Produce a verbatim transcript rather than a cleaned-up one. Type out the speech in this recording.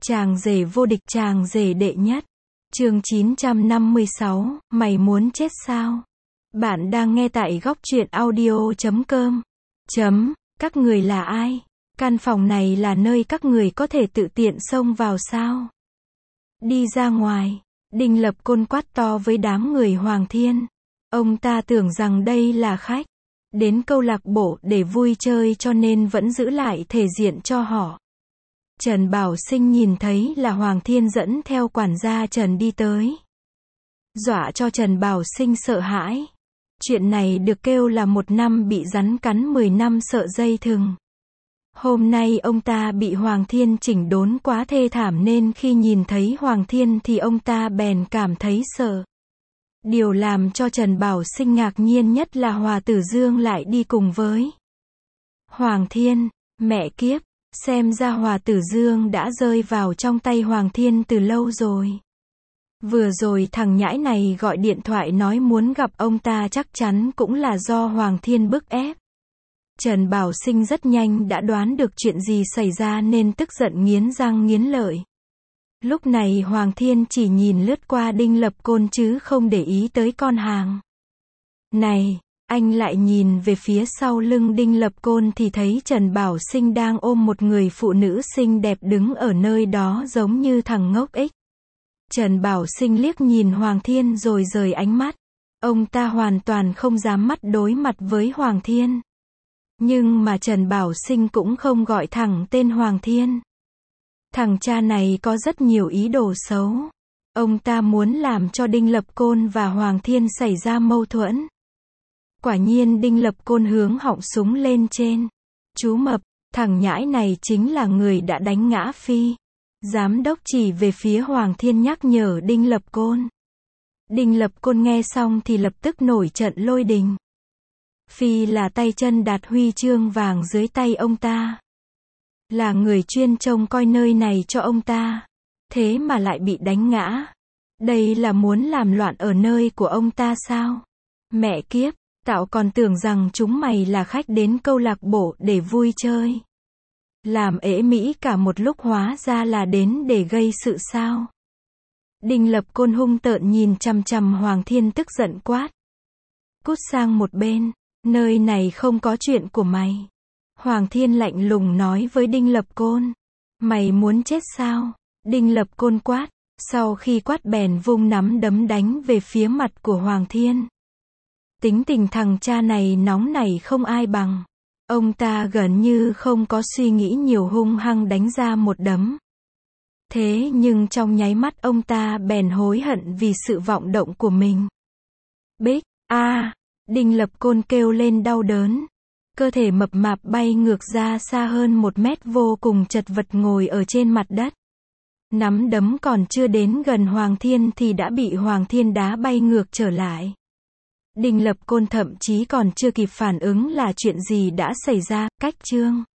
Chàng rể vô địch, chàng rể đệ nhất. Chương chín trăm năm mươi sáu, mày muốn chết sao? Bạn đang nghe tại góc truyện audio chấm com. Chấm, các người là ai? Căn phòng này là nơi các người có thể tự tiện xông vào sao? Đi ra ngoài. Đinh Lập Côn quát to với đám người Hoàng Thiên. Ông ta tưởng rằng đây là khách đến câu lạc bộ để vui chơi cho nên vẫn giữ lại thể diện cho họ. Trần Bảo Sinh nhìn thấy là Hoàng Thiên dẫn theo quản gia Trần đi tới. Dọa cho Trần Bảo Sinh sợ hãi. Chuyện này được kêu là một năm bị rắn cắn mười năm sợ dây thừng. Hôm nay ông ta bị Hoàng Thiên chỉnh đốn quá thê thảm nên khi nhìn thấy Hoàng Thiên thì ông ta bèn cảm thấy sợ. Điều làm cho Trần Bảo Sinh ngạc nhiên nhất là Hòa Tử Dương lại đi cùng với Hoàng Thiên. Mẹ kiếp, xem ra Hòa Tử Dương đã rơi vào trong tay Hoàng Thiên từ lâu rồi. Vừa rồi thằng nhãi này gọi điện thoại nói muốn gặp ông ta, chắc chắn cũng là do Hoàng Thiên bức ép. Trần Bảo Sinh rất nhanh đã đoán được chuyện gì xảy ra nên tức giận nghiến răng nghiến lợi. Lúc này Hoàng Thiên chỉ nhìn lướt qua Đinh Lập Côn chứ không để ý tới con hàng. Này, anh lại nhìn về phía sau lưng Đinh Lập Côn thì thấy Trần Bảo Sinh đang ôm một người phụ nữ xinh đẹp đứng ở nơi đó giống như thằng ngốc ích. Trần Bảo Sinh liếc nhìn Hoàng Thiên rồi rời ánh mắt. Ông ta hoàn toàn không dám mắt đối mặt với Hoàng Thiên. Nhưng mà Trần Bảo Sinh cũng không gọi thẳng tên Hoàng Thiên. Thằng cha này có rất nhiều ý đồ xấu. Ông ta muốn làm cho Đinh Lập Côn và Hoàng Thiên xảy ra mâu thuẫn. Quả nhiên Đinh Lập Côn hướng họng súng lên trên. Chú Mập, thằng nhãi này chính là người đã đánh ngã Phi. Giám đốc chỉ về phía Hoàng Thiên nhắc nhở Đinh Lập Côn. Đinh Lập Côn nghe xong thì lập tức nổi trận lôi đình. Phi là tay chân đạt huy chương vàng dưới tay ông ta. Là người chuyên trông coi nơi này cho ông ta. Thế mà lại bị đánh ngã. Đây là muốn làm loạn ở nơi của ông ta sao? Mẹ kiếp, tao còn tưởng rằng chúng mày là khách đến câu lạc bộ để vui chơi. Làm ễ mỹ cả một lúc hóa ra là đến để gây sự sao? Đinh Lập Côn hung tợn nhìn chằm chằm Hoàng Thiên tức giận quát. Cút sang một bên, nơi này không có chuyện của mày. Hoàng Thiên lạnh lùng nói với Đinh Lập Côn. Mày muốn chết sao? Đinh Lập Côn quát. Sau khi quát bèn vung nắm đấm đánh về phía mặt của Hoàng Thiên. Tính tình thằng cha này nóng nảy không ai bằng. Ông ta gần như không có suy nghĩ nhiều hung hăng đánh ra một đấm. Thế nhưng trong nháy mắt ông ta bèn hối hận vì sự vọng động của mình. Bích, a, à, Đinh Lập Côn kêu lên đau đớn. Cơ thể mập mạp bay ngược ra xa hơn một mét vô cùng chật vật ngồi ở trên mặt đất. Nắm đấm còn chưa đến gần Hoàng Thiên thì đã bị Hoàng Thiên đá bay ngược trở lại. Đinh Lập Côn thậm chí còn chưa kịp phản ứng là chuyện gì đã xảy ra. Cách chương